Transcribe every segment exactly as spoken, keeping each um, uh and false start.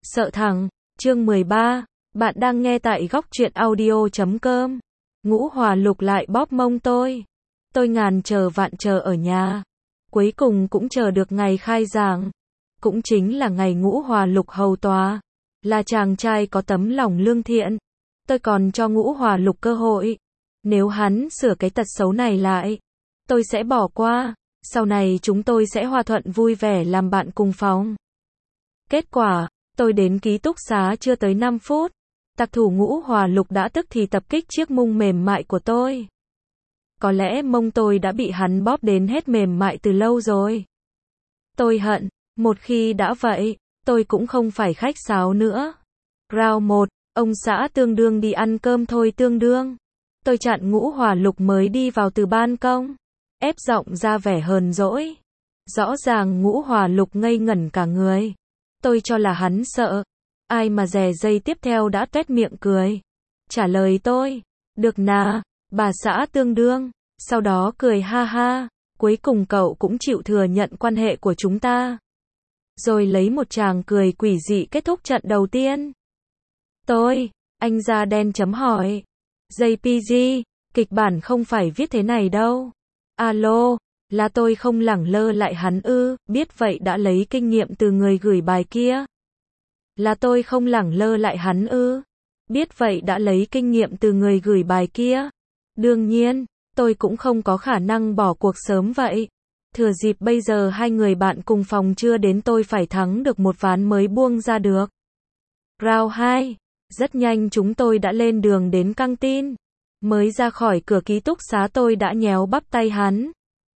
Sợ thằng, chương mười ba, bạn đang nghe tại góc truyện audio chấm com. Ngũ Hòa Lục lại bóp mông tôi. Tôi ngàn chờ vạn chờ ở nhà. Cuối cùng cũng chờ được ngày khai giảng. Cũng chính là ngày Ngũ Hòa Lục hầu tòa. Là chàng trai có tấm lòng lương thiện. Tôi còn cho Ngũ Hòa Lục cơ hội. Nếu hắn sửa cái tật xấu này lại, tôi sẽ bỏ qua. Sau này chúng tôi sẽ hòa thuận vui vẻ làm bạn cùng phòng. Kết quả, tôi đến ký túc xá chưa tới năm phút. Tặc thủ Ngũ Hòa Lục đã tức thì tập kích chiếc mông mềm mại của tôi. Có lẽ mông tôi đã bị hắn bóp đến hết mềm mại từ lâu rồi. Tôi hận, một khi đã vậy, tôi cũng không phải khách sáo nữa. Round một, ông xã tương đương đi ăn cơm thôi tương đương. Tôi chặn Ngũ Hòa Lục mới đi vào từ ban công. Ép giọng ra vẻ hờn dỗi. Rõ ràng Ngũ Hòa Lục ngây ngẩn cả người. Tôi cho là hắn sợ. Ai mà dè giây tiếp theo đã tuét miệng cười. Trả lời tôi. Được nà, bà xã tương đương. Sau đó cười ha ha. Cuối cùng cậu cũng chịu thừa nhận quan hệ của chúng ta. Rồi lấy một tràng cười quỷ dị kết thúc trận đầu tiên. Tôi, anh da đen chấm hỏi. jê pê giê, kịch bản không phải viết thế này đâu. Alo, là tôi không lẳng lơ lại hắn ư, biết vậy đã lấy kinh nghiệm từ người gửi bài kia. Là tôi không lẳng lơ lại hắn ư, biết vậy đã lấy kinh nghiệm từ người gửi bài kia. Đương nhiên, tôi cũng không có khả năng bỏ cuộc sớm vậy. Thừa dịp bây giờ hai người bạn cùng phòng chưa đến tôi phải thắng được một ván mới buông ra được. Round hai, rất nhanh chúng tôi đã lên đường đến căng tin. Mới ra khỏi cửa ký túc xá tôi đã nhéo bắp tay hắn.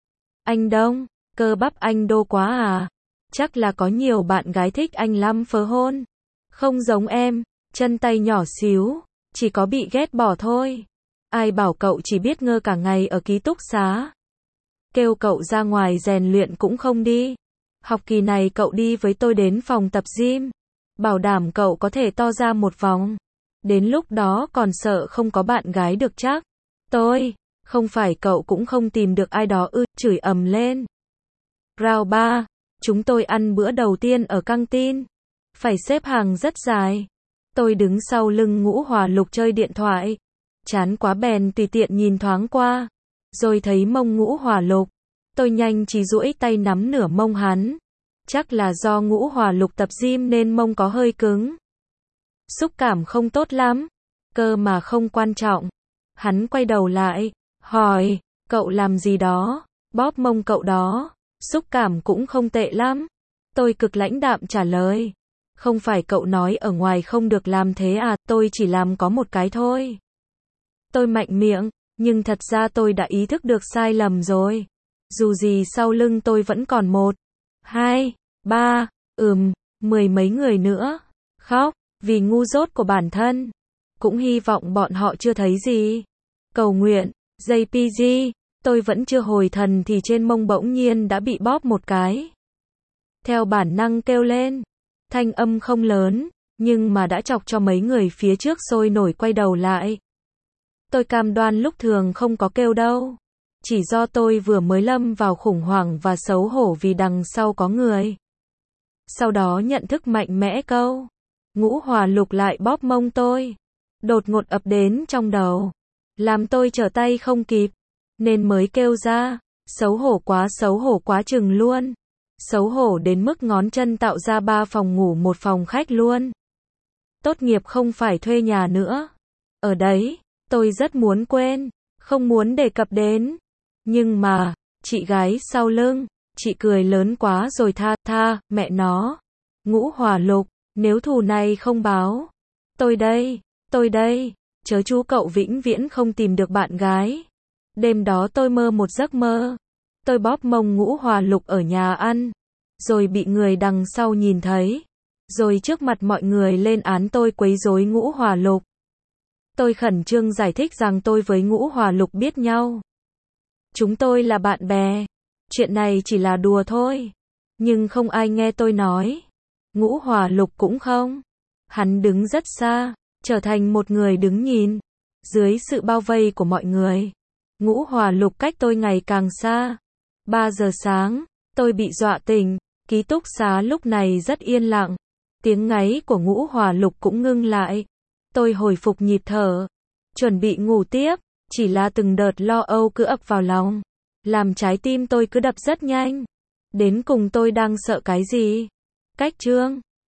Anh Đông, cơ bắp anh đô quá à? Chắc là có nhiều bạn gái thích anh lắm phớ hôn. Không giống em, chân tay nhỏ xíu, chỉ có bị ghét bỏ thôi. Ai bảo cậu chỉ biết ngơ cả ngày ở ký túc xá. Kêu cậu ra ngoài rèn luyện cũng không đi. Học kỳ này cậu đi với tôi đến phòng tập gym. Bảo đảm cậu có thể to ra một vòng. Đến lúc đó còn sợ không có bạn gái được chắc. Tôi, không phải cậu cũng không tìm được ai đó ư, chửi ầm lên. Round ba, chúng tôi ăn bữa đầu tiên ở căng tin. Phải xếp hàng rất dài. Tôi đứng sau lưng Ngũ Hòa Lục chơi điện thoại. Chán quá bèn tùy tiện nhìn thoáng qua. Rồi thấy mông Ngũ Hòa Lục. Tôi nhanh chỉ duỗi tay nắm nửa mông hắn. Chắc là do Ngũ Hòa Lục tập gym nên mông có hơi cứng. Xúc cảm không tốt lắm. Cơ mà không quan trọng. Hắn quay đầu lại, hỏi, cậu làm gì đó? Bóp mông cậu đó. Xúc cảm cũng không tệ lắm. Tôi cực lãnh đạm trả lời. Không phải cậu nói ở ngoài không được làm thế à, tôi chỉ làm có một cái thôi. Tôi mạnh miệng, nhưng thật ra tôi đã ý thức được sai lầm rồi. Dù gì sau lưng tôi vẫn còn một, hai, ba, ừm, mười mấy người nữa. Khóc, vì ngu dốt của bản thân. Cũng hy vọng bọn họ chưa thấy gì. Cầu nguyện, jê pê giê, tôi vẫn chưa hồi thần thì trên mông bỗng nhiên đã bị bóp một cái. Theo bản năng kêu lên. Thanh âm không lớn, nhưng mà đã chọc cho mấy người phía trước sôi nổi quay đầu lại. Tôi cam đoan lúc thường không có kêu đâu. Chỉ do tôi vừa mới lâm vào khủng hoảng và xấu hổ vì đằng sau có người. Sau đó nhận thức mạnh mẽ câu. Ngũ Hòa Lục lại bóp mông tôi. Đột ngột ập đến trong đầu. Làm tôi trở tay không kịp. Nên mới kêu ra. Xấu hổ quá xấu hổ quá chừng luôn. Xấu hổ đến mức ngón chân tạo ra ba phòng ngủ một phòng khách luôn. Tốt nghiệp không phải thuê nhà nữa. Ở đấy, tôi rất muốn quên. Không muốn đề cập đến. Nhưng mà, chị gái sau lưng, chị cười lớn quá rồi tha, tha, mẹ nó. Ngũ Hòa Lục, nếu thù này không báo. Tôi đây, tôi đây, chớ chú cậu vĩnh viễn không tìm được bạn gái. Đêm đó tôi mơ một giấc mơ. Tôi bóp mông Ngũ Hòa Lục ở nhà ăn. Rồi bị người đằng sau nhìn thấy. Rồi trước mặt mọi người lên án tôi quấy rối Ngũ Hòa Lục. Tôi khẩn trương giải thích rằng tôi với Ngũ Hòa Lục biết nhau. Chúng tôi là bạn bè. Chuyện này chỉ là đùa thôi. Nhưng không ai nghe tôi nói. Ngũ Hòa Lục cũng không. Hắn đứng rất xa, trở thành một người đứng nhìn. Dưới sự bao vây của mọi người. Ngũ Hòa Lục cách tôi ngày càng xa. ba giờ sáng, tôi bị dọa tỉnh. Ký túc xá lúc này rất yên lặng. Tiếng ngáy của Ngũ Hòa Lục cũng ngưng lại. Tôi hồi phục nhịp thở, chuẩn bị ngủ tiếp, chỉ là từng đợt lo âu cứ ập vào lòng, làm trái tim tôi cứ đập rất nhanh. Đến cùng tôi đang sợ cái gì? Cách chương